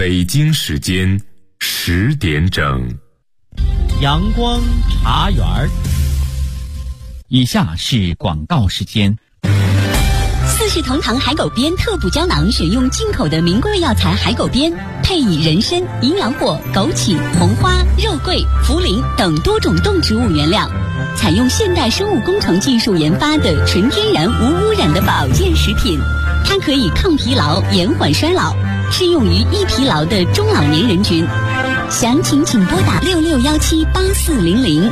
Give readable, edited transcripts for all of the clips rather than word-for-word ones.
北京时间10点整。 阳光茶园。以下是广告时间。 四世同堂海狗鞭特补胶囊选用进口的名贵药材海狗鞭，配以人参、营养果、枸杞、红花、肉桂、茯苓等多种动植物原料，采用现代生物工程技术研发的纯天然无污染的保健食品。它可以抗疲劳、延缓衰老，适用于易疲劳的中老年人群。详情请拨打66178400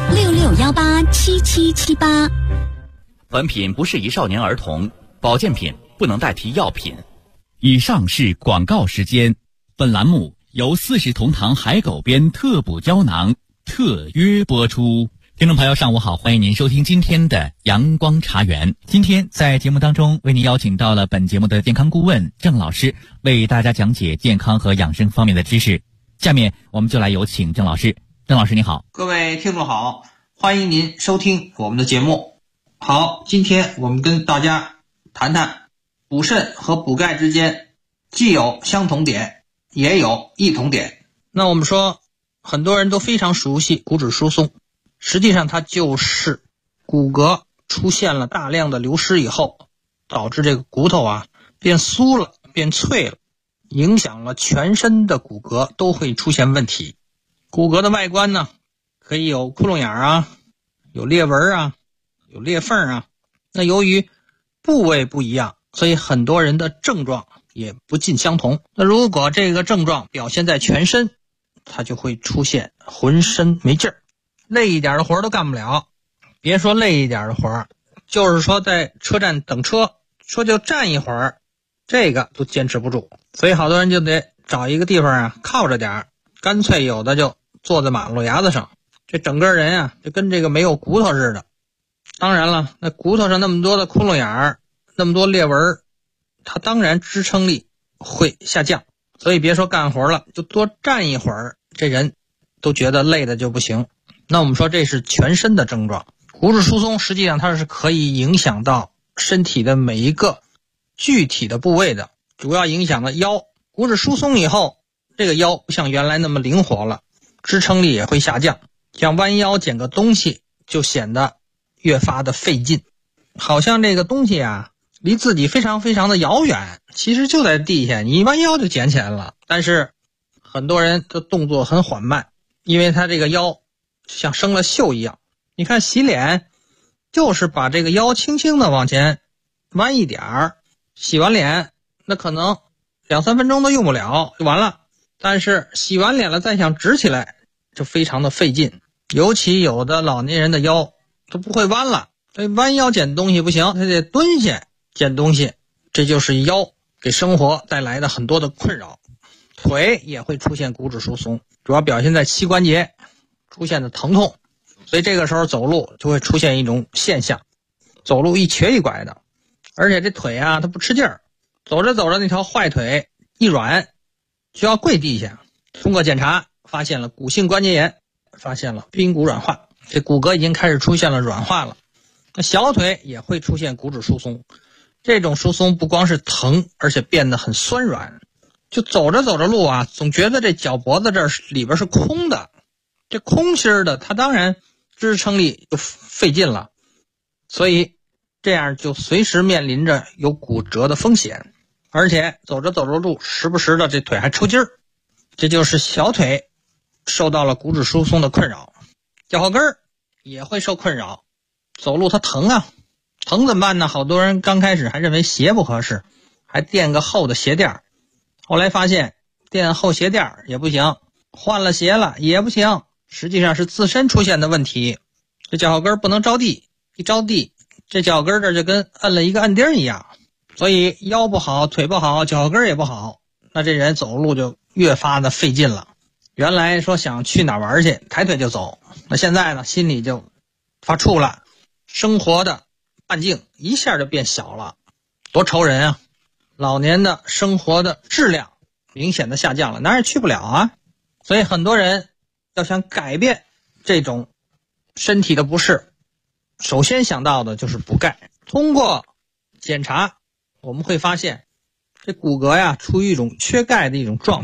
66187778。 本品不适宜少年儿童，保健品不能代替药品。 以上是广告时间。本栏目由四世同堂海狗鞭特补胶囊特约播出。听众朋友上午好，欢迎您收听今天的阳光茶园。今天在节目当中为您邀请到了本节目的健康顾问郑老师，为大家讲解健康和养生方面的知识。下面我们就来有请郑老师。郑老师你好。 各位听众好，欢迎您收听我们的节目。好，今天我们跟大家谈谈补肾和补钙之间既有相同点也有异同点。那我们说很多人都非常熟悉骨质疏松，实际上它就是骨骼出现了大量的流失以后，导致这个骨头变酥了变脆了，影响了全身的骨骼都会出现问题。骨骼的外观呢，可以有窟窿眼有裂纹有裂缝那由于部位不一样，所以很多人的症状也不尽相同。那如果这个症状表现在全身，它就会出现浑身没劲儿，累一点的活都干不了。别说累一点的活，就是说在车站等车，说就站一会儿，这个都坚持不住。所以好多人就得找一个地方靠着点，干脆有的就坐在马路牙子上，这整个人就跟这个没有骨头似的。当然了，那骨头上那么多的窟窿眼那么多裂纹，它当然支撑力会下降。所以别说干活了，就多站一会儿，这人都觉得累的就不行。那我们说这是全身的症状。骨质疏松实际上它是可以影响到身体的每一个具体的部位的，主要影响了腰。骨质疏松以后，这个腰不像原来那么灵活了，支撑力也会下降，像弯腰捡个东西就显得越发的费劲，好像这个东西离自己非常非常的遥远，其实就在地下，你一弯腰就捡起来了。但是很多人的动作很缓慢，因为他这个腰像生了锈一样。你看洗脸就是把这个腰轻轻的往前弯一点儿，洗完脸那可能2-3分钟都用不了就完了。但是洗完脸了再想直起来就非常的费劲，尤其有的老年人的腰都不会弯了，所以弯腰捡东西不行，他得蹲下捡东西，这就是腰给生活带来的很多的困扰。腿也会出现骨质疏松，主要表现在膝关节出现的疼痛，所以这个时候走路就会出现一种现象，走路一瘸一拐的，而且这腿它不吃劲儿，走着走着那条坏腿一软就要跪地下。通过检查发现了骨性关节炎，发现了髌骨软化，这骨骼已经开始出现了软化了。那小腿也会出现骨质疏松，这种疏松不光是疼，而且变得很酸软，就走着走着路总觉得这脚脖子这里边是空的，这空心的它当然支撑力就费劲了，所以这样就随时面临着有骨折的风险，而且走着走着路时不时的这腿还抽筋儿，这就是小腿受到了骨质疏松的困扰。脚后跟也会受困扰，走路它疼疼怎么办呢？好多人刚开始还认为鞋不合适，还垫个厚的鞋垫，后来发现垫厚鞋垫也不行，换了鞋了也不行，实际上是自身出现的问题。这脚后跟不能着地，一着地这脚后跟这就跟摁了一个按钉一样，所以腰不好腿不好脚后跟也不好，那这人走路就越发的费劲了。原来说想去哪玩去抬腿就走，那现在呢心里就发怵了，生活的半径一下就变小了，多愁人老年的生活的质量明显的下降了，哪儿也去不了所以很多人要想改变这种身体的不适，首先想到的就是补钙。通过检查我们会发现这骨骼处于一种缺钙的一种状态，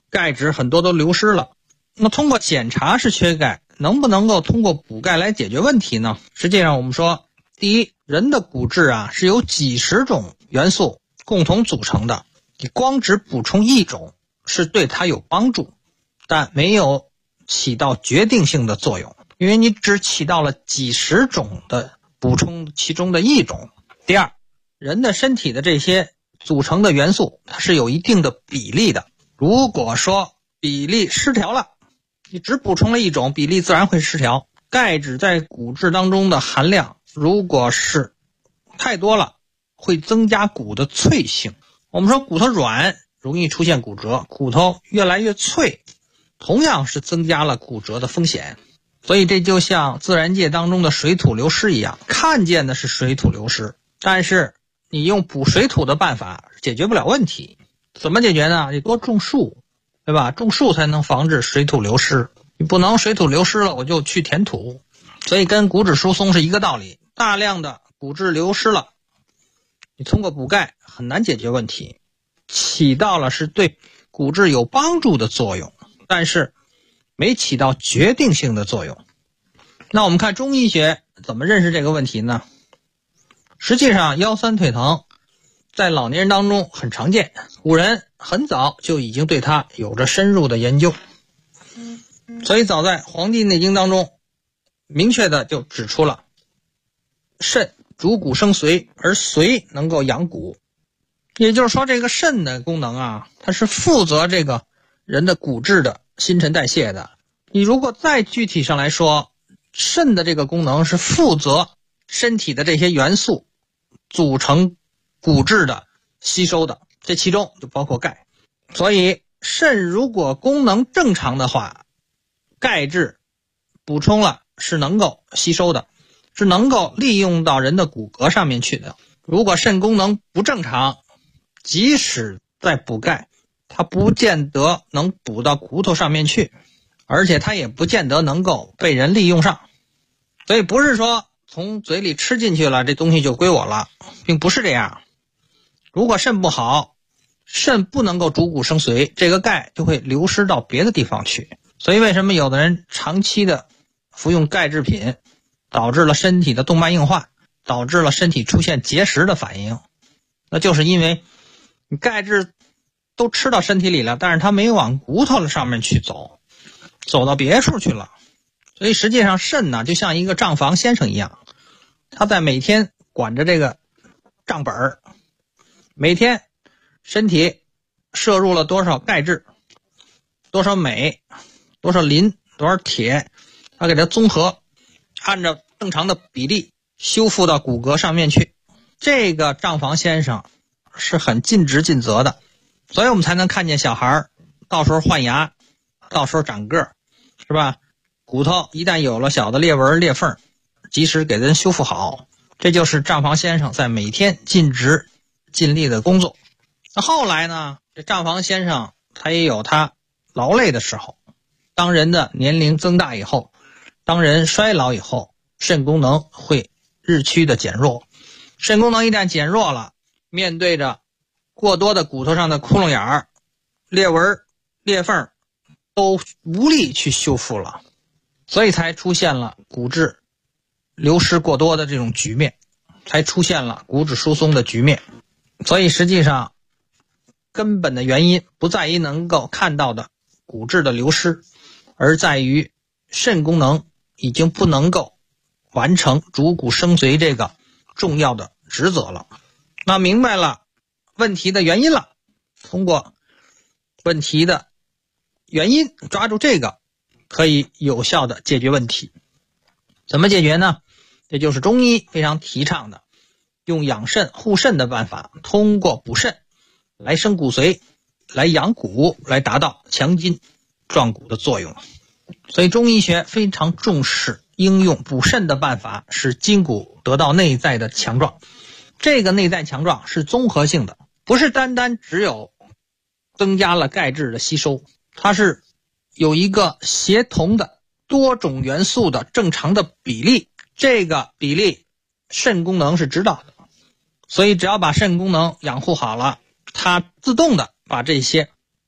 钙质很多都流失了。那通过检查是缺钙，能不能够通过补钙来解决问题呢？实际上我们说，第一，人的骨质是由几十种元素共同组成的，你光只补充一种是对它有帮助，但没有起到决定性的作用，因为你只起到了几十种的补充其中的一种。第二，人的身体的这些组成的元素它是有一定的比例的，如果说比例失调了，你只补充了一种，比例自然会失调。钙质在骨质当中的含量如果是太多了，会增加骨的脆性。我们说骨头软容易出现骨折，骨头越来越脆，同样是增加了骨折的风险。所以这就像自然界当中的水土流失一样，看见的是水土流失，但是你用补水土的办法解决不了问题。怎么解决呢？你多种树，对吧？种树才能防止水土流失，你不能水土流失了我就去填土。所以跟骨质疏松是一个道理，大量的骨质流失了，你通过补钙很难解决问题，起到了是对骨质有帮助的作用，但是没起到决定性的作用。那我们看中医学怎么认识这个问题呢？实际上腰酸腿疼在老年人当中很常见，古人很早就已经对它有着深入的研究。所以早在《黄帝内经》当中明确的就指出了，肾主骨生髓，而髓能够养骨。也就是说，这个肾的功能它是负责这个人的骨质的新陈代谢的。你如果再具体上来说，肾的这个功能是负责身体的这些元素组成骨质的吸收的，这其中就包括钙。所以肾如果功能正常的话，钙质补充了是能够吸收的，是能够利用到人的骨骼上面去的。如果肾功能不正常，即使在补钙，它不见得能补到骨头上面去，而且它也不见得能够被人利用上。所以不是说从嘴里吃进去了这东西就归我了，并不是这样。如果肾不好，肾不能够主骨生髓，这个钙就会流失到别的地方去。所以为什么有的人长期的服用钙制品，导致了身体的动脉硬化，导致了身体出现结石的反应，那就是因为你钙质都吃到身体里了，但是它没有往骨头上面去走，走到别处去了。所以实际上肾呢，就像一个账房先生一样，他在每天管着这个账本，每天身体摄入了多少钙质，多少镁，多少磷，多少铁，他给它综合，按照正常的比例修复到骨骼上面去。这个账房先生是很尽职尽责的，所以我们才能看见小孩到时候换牙，到时候长个儿，是吧？骨头一旦有了小的裂纹裂缝，及时给人修复好，这就是账房先生在每天尽职尽力的工作。那后来呢，这账房先生他也有他劳累的时候。当人的年龄增大以后，当人衰老以后，肾功能会日趋的减弱。肾功能一旦减弱了，面对着过多的骨头上的窟窿眼儿、裂纹、裂缝，都无力去修复了，所以才出现了骨质流失过多的这种局面，才出现了骨质疏松的局面。所以实际上根本的原因不在于能够看到的骨质的流失，而在于肾功能已经不能够完成主骨生髓这个重要的职责了。那明白了问题的原因了，通过问题的原因抓住这个，可以有效的解决问题。怎么解决呢？这就是中医非常提倡的，用养肾护肾的办法，通过补肾来生骨髓，来养骨，来达到强筋壮骨的作用。所以中医学非常重视应用补肾的办法，使筋骨得到内在的强壮。这个内在强壮是综合性的，不是单单只有增加了钙质的吸收，它是有一个协同的多种元素的正常的比例，这个比例肾功能是知道的。所以只要把肾功能养护好了，它自动的把这些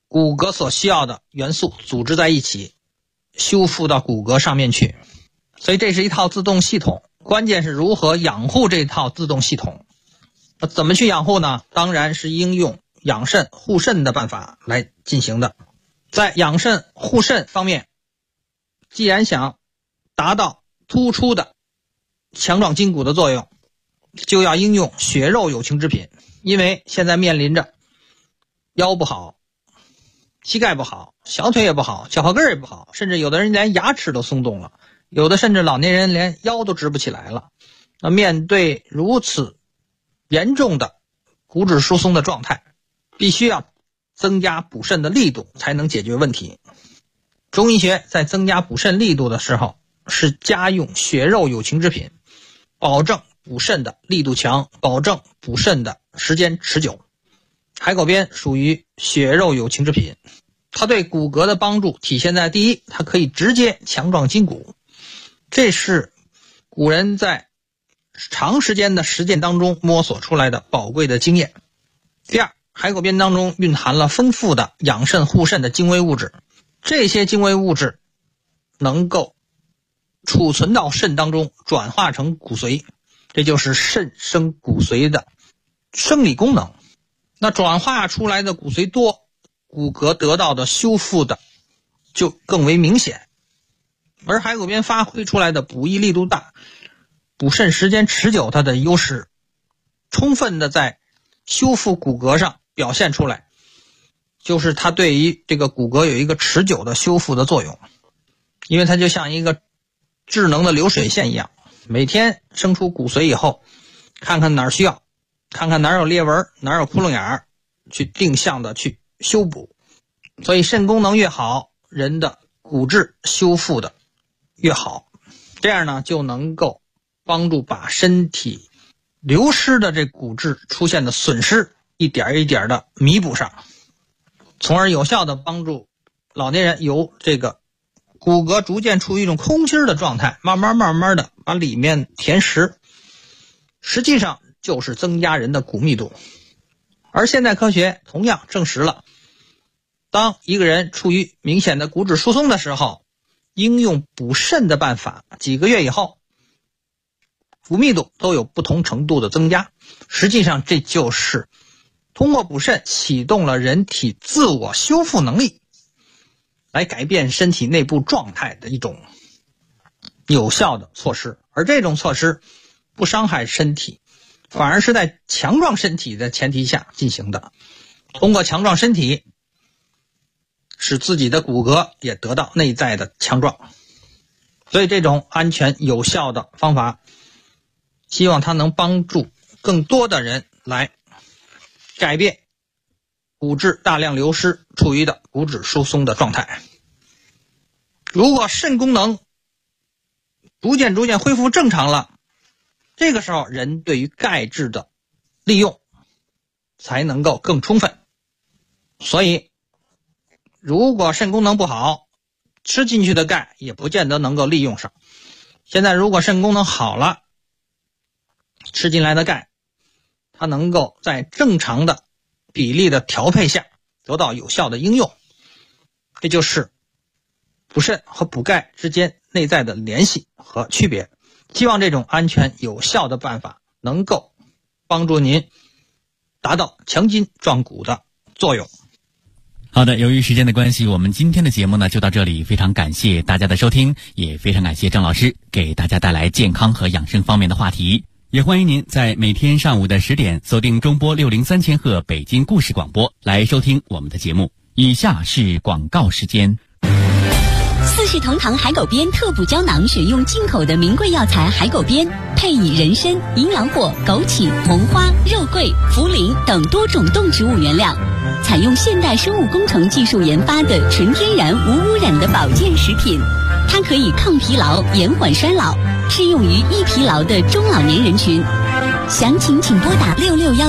骨骼所需要的元素组织在一起，修复到骨骼上面去。所以这是一套自动系统，关键是如何养护这套自动系统。怎么去养护呢？当然是应用养肾护肾的办法来进行的。在养肾护肾方面，既然想达到突出的强壮筋骨的作用，就要应用血肉有情之品。因为现在面临着腰不好，膝盖不好，小腿也不好，脚后跟也不好，甚至有的人连牙齿都松动了，有的甚至老年人连腰都直不起来了。那面对如此严重的骨质疏松的状态，必须要增加补肾的力度才能解决问题。中医学在增加补肾力度的时候，是加用血肉有情之品，保证补肾的力度强，保证补肾的时间持久。海狗鞭属于血肉有情之品，它对骨骼的帮助体现在第一，它可以直接强壮筋骨，这是古人在长时间的实践当中摸索出来的宝贵的经验。第二，海狗鞭当中蕴含了丰富的养肾护肾的精微物质，这些精微物质能够储存到肾当中，转化成骨髓，这就是肾生骨髓的生理功能。那转化出来的骨髓多，骨骼得到的修复的就更为明显。而海狗鞭发挥出来的补益力度大，补肾时间持久，它的优势充分的在修复骨骼上表现出来，就是它对于这个骨骼有一个持久的修复的作用。因为它就像一个智能的流水线一样，每天生出骨髓以后，看看哪儿需要，看看哪儿有裂纹，哪儿有窟窿眼儿，去定向的去修补。所以肾功能越好，人的骨质修复的越好，这样呢就能够帮助把身体流失的这骨质出现的损失一点一点的弥补上，从而有效的帮助老年人由这个骨骼逐渐处于一种空心的状态，慢慢的把里面填实，实际上就是增加人的骨密度。而现代科学同样证实了，当一个人处于明显的骨质疏松的时候，应用补肾的办法，几个月以后骨密度都有不同程度的增加。实际上这就是通过补肾启动了人体自我修复能力，来改变身体内部状态的一种有效的措施。而这种措施不伤害身体，反而是在强壮身体的前提下进行的。通过强壮身体，使自己的骨骼也得到内在的强壮。所以这种安全有效的方法，希望它能帮助更多的人来改变骨质大量流失处于的骨质疏松的状态。如果肾功能逐渐恢复正常了，这个时候人对于钙质的利用才能够更充分。所以如果肾功能不好，吃进去的钙也不见得能够利用上。现在如果肾功能好了，吃进来的钙它能够在正常的比例的调配下得到有效的应用，这就是补肾和补钙之间内在的联系和区别。希望这种安全有效的办法能够帮助您达到强筋壮骨的作用。 好的，由于时间的关系，我们今天的节目呢就到这里，非常感谢大家的收听，也非常感谢郑老师给大家带来健康和养生方面的话题。也欢迎您在每天上午的10点锁定中波603千赫北京故事广播来收听我们的节目。以下是广告时间。 四世同堂海狗鞭特补胶囊选用进口的名贵药材海狗鞭，配以人参、阴阳果、枸杞、红花、肉桂、茯苓等多种动植物原料，采用现代生物工程技术研发的纯天然无污染的保健食品。它可以抗疲劳、延缓衰老，适用于易疲劳的中老年人群。详情请拨打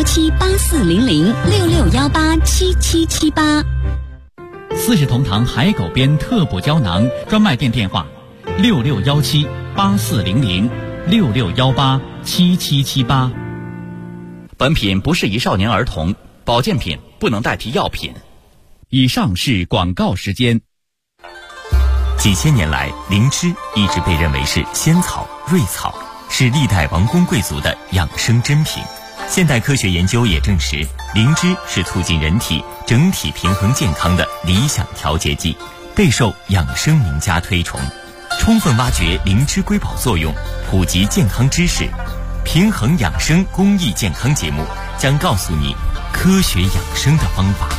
6617840066187778。 四世同堂海狗鞭特补胶囊专卖店电话：6617840066187778。 本品不适宜少年儿童，保健品不能代替药品。 以上是广告时间。 几千年来，灵芝一直被认为是仙草、瑞草，是历代王公贵族的养生珍品。现代科学研究也证实，灵芝是促进人体整体平衡健康的理想调节剂，备受养生名家推崇。充分挖掘灵芝瑰宝作用，普及健康知识，平衡养生公益健康节目将告诉你科学养生的方法。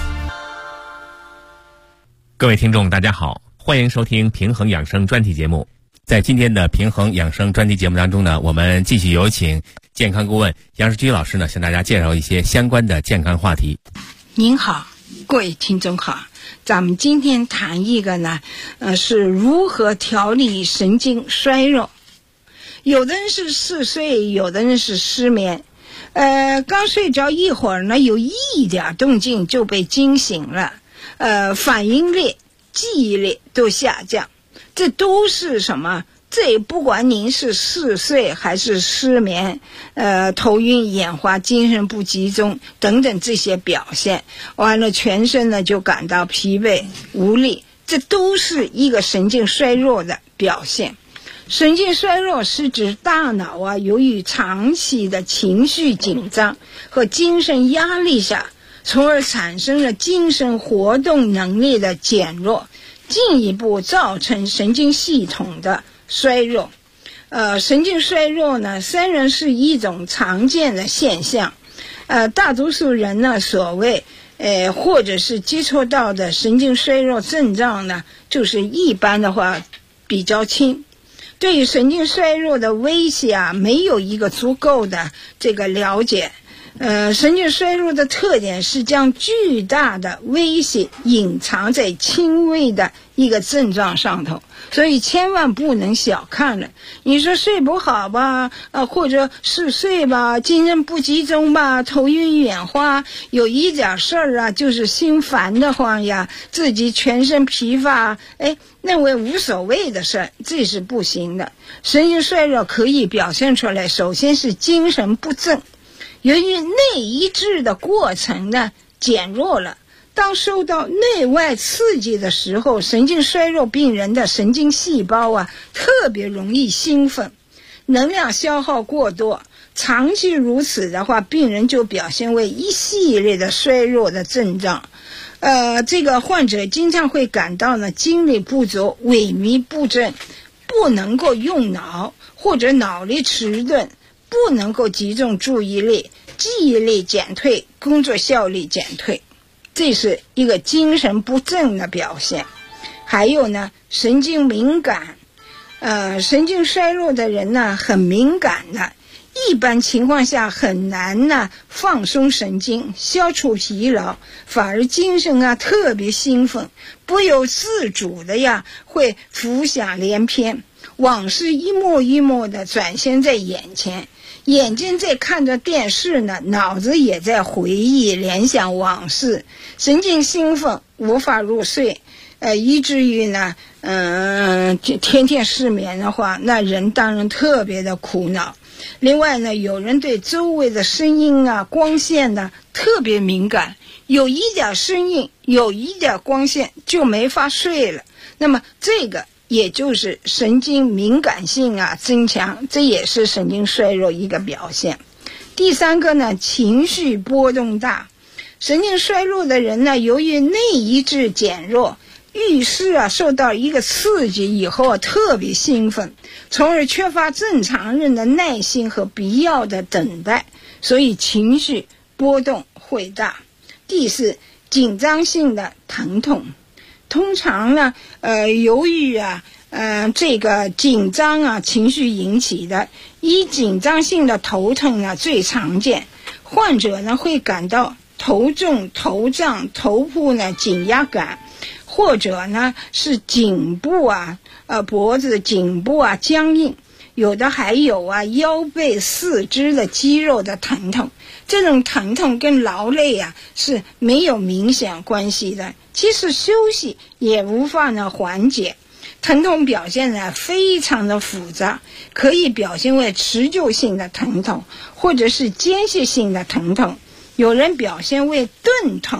各位听众大家好，欢迎收听平衡养生专题节目。在今天的平衡养生专题节目当中呢，我们继续有请健康顾问杨世居老师呢，向大家介绍一些相关的健康话题。 您好，各位听众好，咱们今天谈一个呢，是如何调理神经衰弱。有的人是嗜睡，有的人是失眠，刚睡着一会儿呢，有一点动静就被惊醒了，反应力、记忆力都下降，这都是什么？这不管您是嗜睡还是失眠，头晕眼花、精神不集中等等这些表现，完了全身呢就感到疲惫无力，这都是一个神经衰弱的表现。神经衰弱是指大脑啊，由于长期的情绪紧张和精神压力下，从而产生了精神活动能力的减弱，进一步造成神经系统的衰弱。神经衰弱呢，虽然是一种常见的现象，大多数人呢所谓或者是接触到的神经衰弱症状呢，就是一般的话比较轻。对于神经衰弱的威胁啊，没有一个足够的这个了解。神经衰弱的特点是将巨大的威胁隐藏在轻微的一个症状上头，所以千万不能小看了。你说睡不好吧，或者嗜睡吧，精神不集中吧，头晕眼花，有一点事儿啊，就是心烦的慌呀，自己全身疲乏，认为无所谓的事儿，这是不行的。神经衰弱可以表现出来，首先是精神不振。由于内抑制的过程呢减弱了，当受到内外刺激的时候，神经衰弱病人的神经细胞啊特别容易兴奋，能量消耗过多，长期如此的话，病人就表现为一系列的衰弱的症状。这个患者经常会感到呢精力不足、萎靡不振，不能够用脑，或者脑力迟钝，不能够集中注意力，记忆力减退，工作效率减退，这是一个精神不振的表现。还有呢，神经敏感，神经衰弱的人呢很敏感的，一般情况下很难呢放松神经，消除疲劳，反而精神啊特别兴奋，不由自主的呀会浮想联翩，往事一幕一幕的展现在眼前。眼睛在看着电视呢，脑子也在回忆联想往事，神经兴奋，无法入睡，以至于呢天天失眠的话，那人当然特别的苦恼。另外呢，有人对周围的声音啊、光线呢特别敏感，有一点声音，有一点光线就没法睡了。那么这个也就是神经敏感性啊增强，这也是神经衰弱一个表现。第三个呢，情绪波动大。神经衰弱的人呢，由于内抑制减弱，遇事啊受到一个刺激以后啊特别兴奋，从而缺乏正常人的耐心和必要的等待，所以情绪波动会大。第四，紧张性的疼痛。通常呢由于这个紧张啊情绪引起的，以紧张性的头疼啊最常见。患者呢会感到头重、头胀、头部呢紧压感，或者呢是颈部啊脖子、颈部啊僵硬，有的还有啊腰背、四肢的肌肉的疼痛。这种疼痛跟劳累啊是没有明显关系的，即使休息也无法呢缓解。疼痛表现呢非常的复杂，可以表现为持久性的疼痛，或者是间歇性的疼痛，有人表现为钝疼，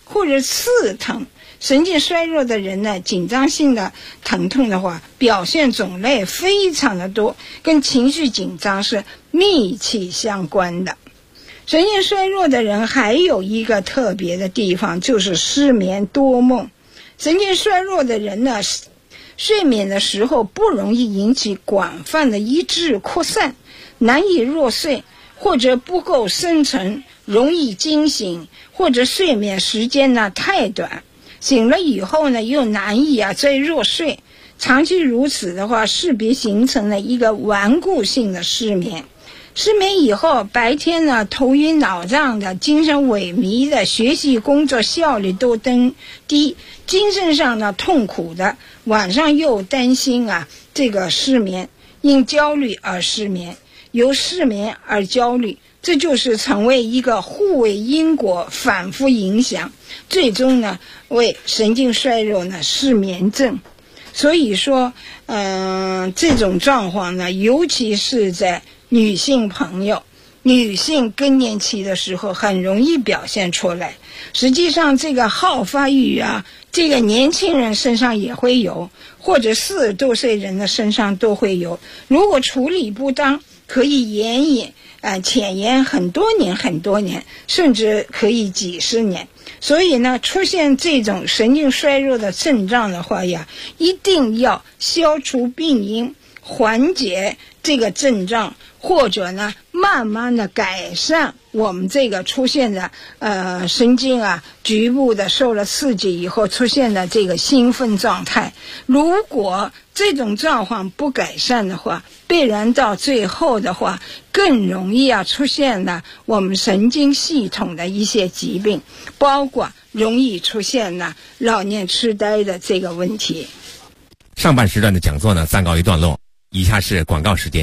或者刺疼。神经衰弱的人呢，紧张性的疼痛的话，表现种类非常的多，跟情绪紧张是密切相关的。神经衰弱的人还有一个特别的地方，就是失眠多梦。神经衰弱的人呢，睡眠的时候不容易引起广泛的一致扩散，难以入睡，或者不够深沉，容易惊醒，或者睡眠时间呢太短，醒了以后呢又难以再入睡。长期如此的话，势必形成了一个顽固性的失眠。失眠以后，白天呢头晕脑胀的，精神萎靡的，学习工作效率都低，精神上呢痛苦的，晚上又担心这个失眠，因焦虑而失眠，由失眠而焦虑，这就是成为一个互为因果，反复影响，最终呢为神经衰弱呢失眠症。所以说这种状况呢，尤其是在女性朋友，女性更年期的时候很容易表现出来。实际上这个好发育这个年轻人身上也会有，或者40多岁人的身上都会有。如果处理不当，可以潜延很多年，甚至可以几十年。所以呢，出现这种神经衰弱的症状的话一定要消除病因，缓解这个症状，或者呢慢慢的改善我们这个出现的神经局部的受了刺激以后出现的这个兴奋状态。如果这种状况不改善的话，必然到最后的话更容易出现了我们神经系统的一些疾病，包括容易出现了老年痴呆的这个问题。 上半时段的讲座呢暂告一段落，以下是广告时间。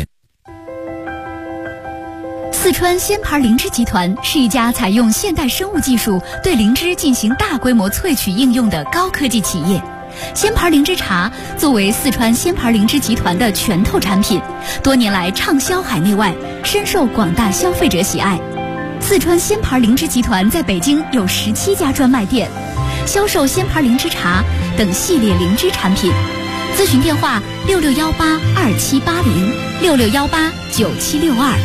四川仙牌灵芝集团是一家采用现代生物技术对灵芝进行大规模萃取应用的高科技企业。仙牌灵芝茶作为四川仙牌灵芝集团的拳头产品，多年来畅销海内外，深受广大消费者喜爱。四川仙牌灵芝集团在北京有17家专卖店，销售仙牌灵芝茶等系列灵芝产品。咨询电话66182780，66189762。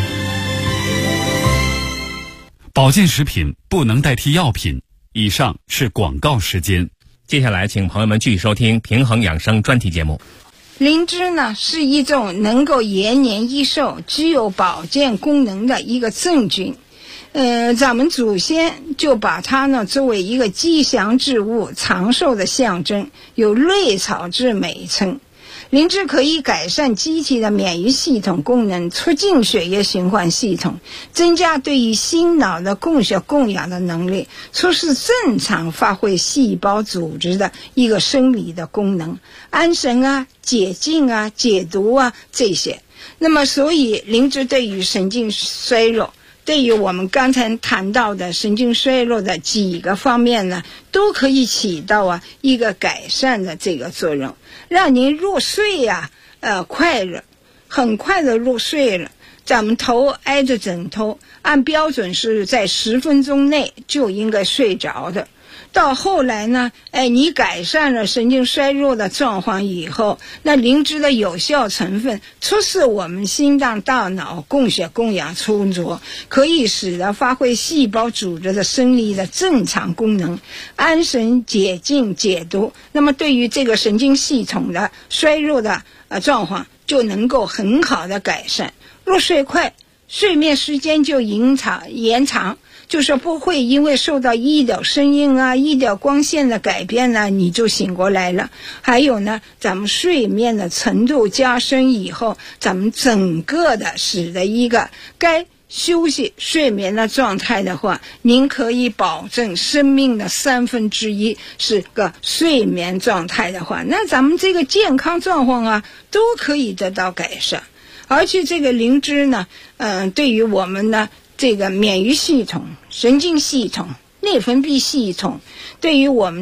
保健食品不能代替药品。以上是广告时间。 接下来请朋友们继续收听平衡养生专题节目。 灵芝呢是一种能够延年益寿、具有保健功能的一个真菌。咱们祖先就把它呢作为一个吉祥之物、长寿的象征，有瑞草之美称。灵芝可以改善机体的免疫系统功能，促进血液循环系统，增加对于心脑的供血供氧的能力，促使正常发挥细胞组织的一个生理的功能，安神解痉解毒这些。那么所以灵芝对于神经衰弱，对于我们刚才谈到的神经衰弱的几个方面呢，都可以起到一个改善的这个作用，让您入睡快乐，很快的入睡了。咱们头挨着枕头，按标准是在10分钟内就应该睡着的。到后来呢，你改善了神经衰弱的状况以后，那灵芝的有效成分促使我们心脏大脑供血供氧充足，可以使得发挥细胞组织的生理的正常功能，安神解痉解毒。那么对于这个神经系统的衰弱的状况就能够很好的改善。入睡快，睡眠时间就延长，就是不会因为受到一点声音一点光线的改变你就醒过来了。还有呢，咱们睡眠的程度加深以后，咱们整个的使得一个该休息睡眠的状态的话，您可以保证生命的1/3是个睡眠状态的话，那咱们这个健康状况都可以得到改善。而且这个灵芝呢，对于我们呢这个免疫系统、神经系统、内分泌系统，对于我们的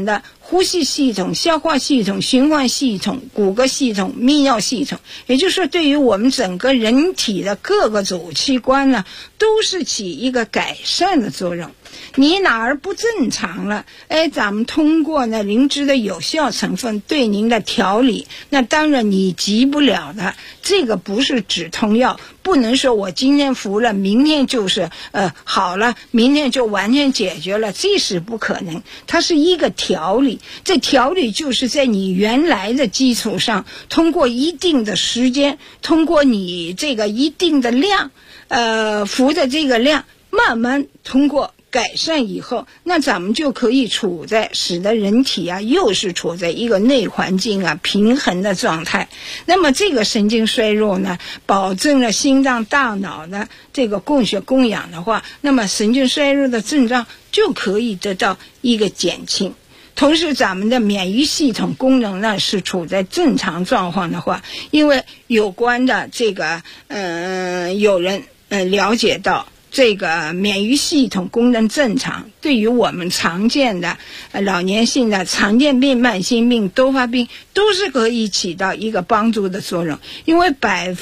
呼吸系统、消化系统、循环系统、骨骼系统、泌尿系统，也就是说对于我们整个人体的各个组器官呢，都是起一个改善的作用。你哪儿不正常了，咱们通过呢灵芝的有效成分对您的调理，那当然你急不了的。这个不是止痛药，不能说我今天服了，明天就是好了，明天就完全解决了，这是不可能。它是一个调理，这调理就是在你原来的基础上，通过一定的时间，通过你这个一定的量，服的这个量，慢慢通过改善以后，那咱们就可以使得人体啊又是处在一个内环境啊平衡的状态。那么这个神经衰弱呢，保证了心脏大脑的这个供血供氧的话，那么神经衰弱的症状就可以得到一个减轻。同时咱们的免疫系统功能呢是处在正常状况的话，因为有关的这个有人了解到这个免疫系统功能正常，对于我们常见的老年性的常见病、慢性病、多发病都是可以起到一个帮助的作用。因为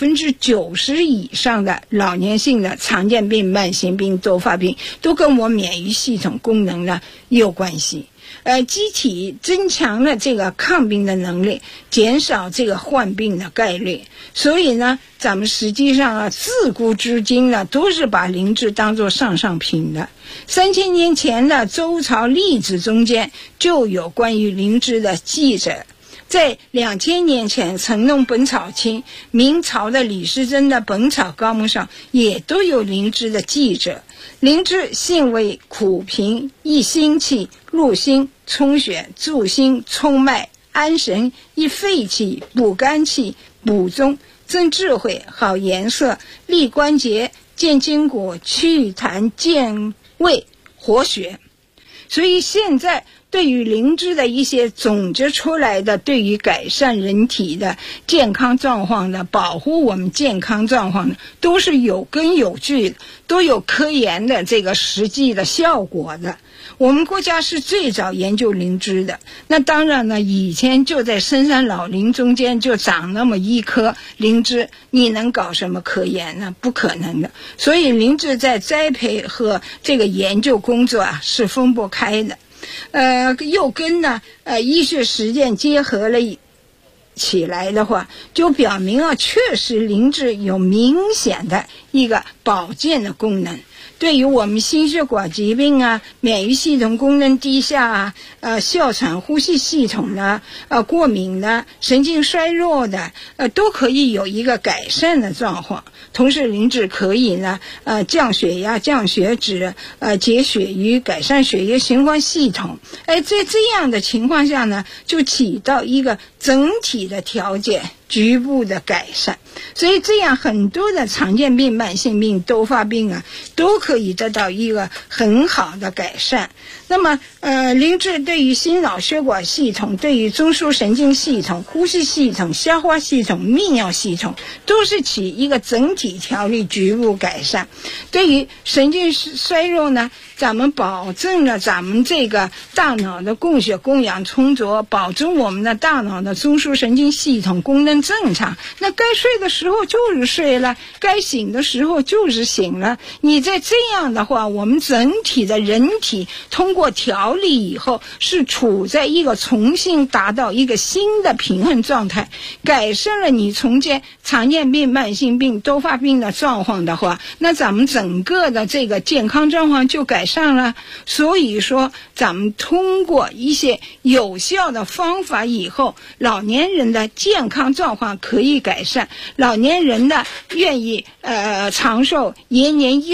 90%以上的老年性的常见病、慢性病、多发病都跟我免疫系统功能呢有关系。机体增强了这个抗病的能力，减少这个患病的概率。所以呢，咱们实际上啊，自古至今呢，都是把灵芝当作上品的。3000年前的周朝历史中间就有关于灵芝的记载。在2000年前，陈弄《本草经》，明朝的李时珍的《本草纲目》上也都有灵芝的记载。灵芝性味苦平，益心气，入心，充血，助心，充脉，安神，益肺气，补肝气，补中，增智慧，好颜色，利关节，健筋骨，祛痰，健胃，活血。所以现在对于灵芝的一些总结出来的对于改善人体的健康状况的，保护我们健康状况的，都是有根有据的，都有科研的这个实际的效果的。我们国家是最早研究灵芝的，那当然呢，以前就在深山老林中间就长那么一棵灵芝，你能搞什么科研呢？不可能的。所以灵芝在栽培和这个研究工作啊是分不开的。又跟呢医学实践结合了起来的话，就表明啊，确实灵芝有明显的一个保健的功能。对于我们心血管疾病啊、免疫系统功能低下啊、哮喘、呼吸系统的、过敏的、神经衰弱的，都可以有一个改善的状况。同时，灵芝可以呢，降血压、降血脂，解血瘀，改善血液循环系统。在这样的情况下呢，就起到一个整体的调节、局部的改善。所以这样很多的常见病、慢性病、多发病啊，都可以得到一个很好的改善。那么灵芝对于心脑血管系统、对于中枢神经系统、呼吸系统、消化系统、泌尿系统都是起一个整体调理、局部改善。对于神经衰弱呢，咱们保证了咱们这个大脑的供血供氧充足，保证我们的大脑的中枢神经系统功能正常。那该睡的时候就是睡了，该醒的时候就是醒了。你在这样的话，我们整体的人体通过调理以后，是处在一个重新达到一个新的平衡状态，改善了你常见病、慢性病、多发病的状况的话，那咱们整个的这个健康状况就改善了。所以说，咱们通过一些有效的方法以后，老年人的健康状况可以改善，老年人的愿意长寿、延年益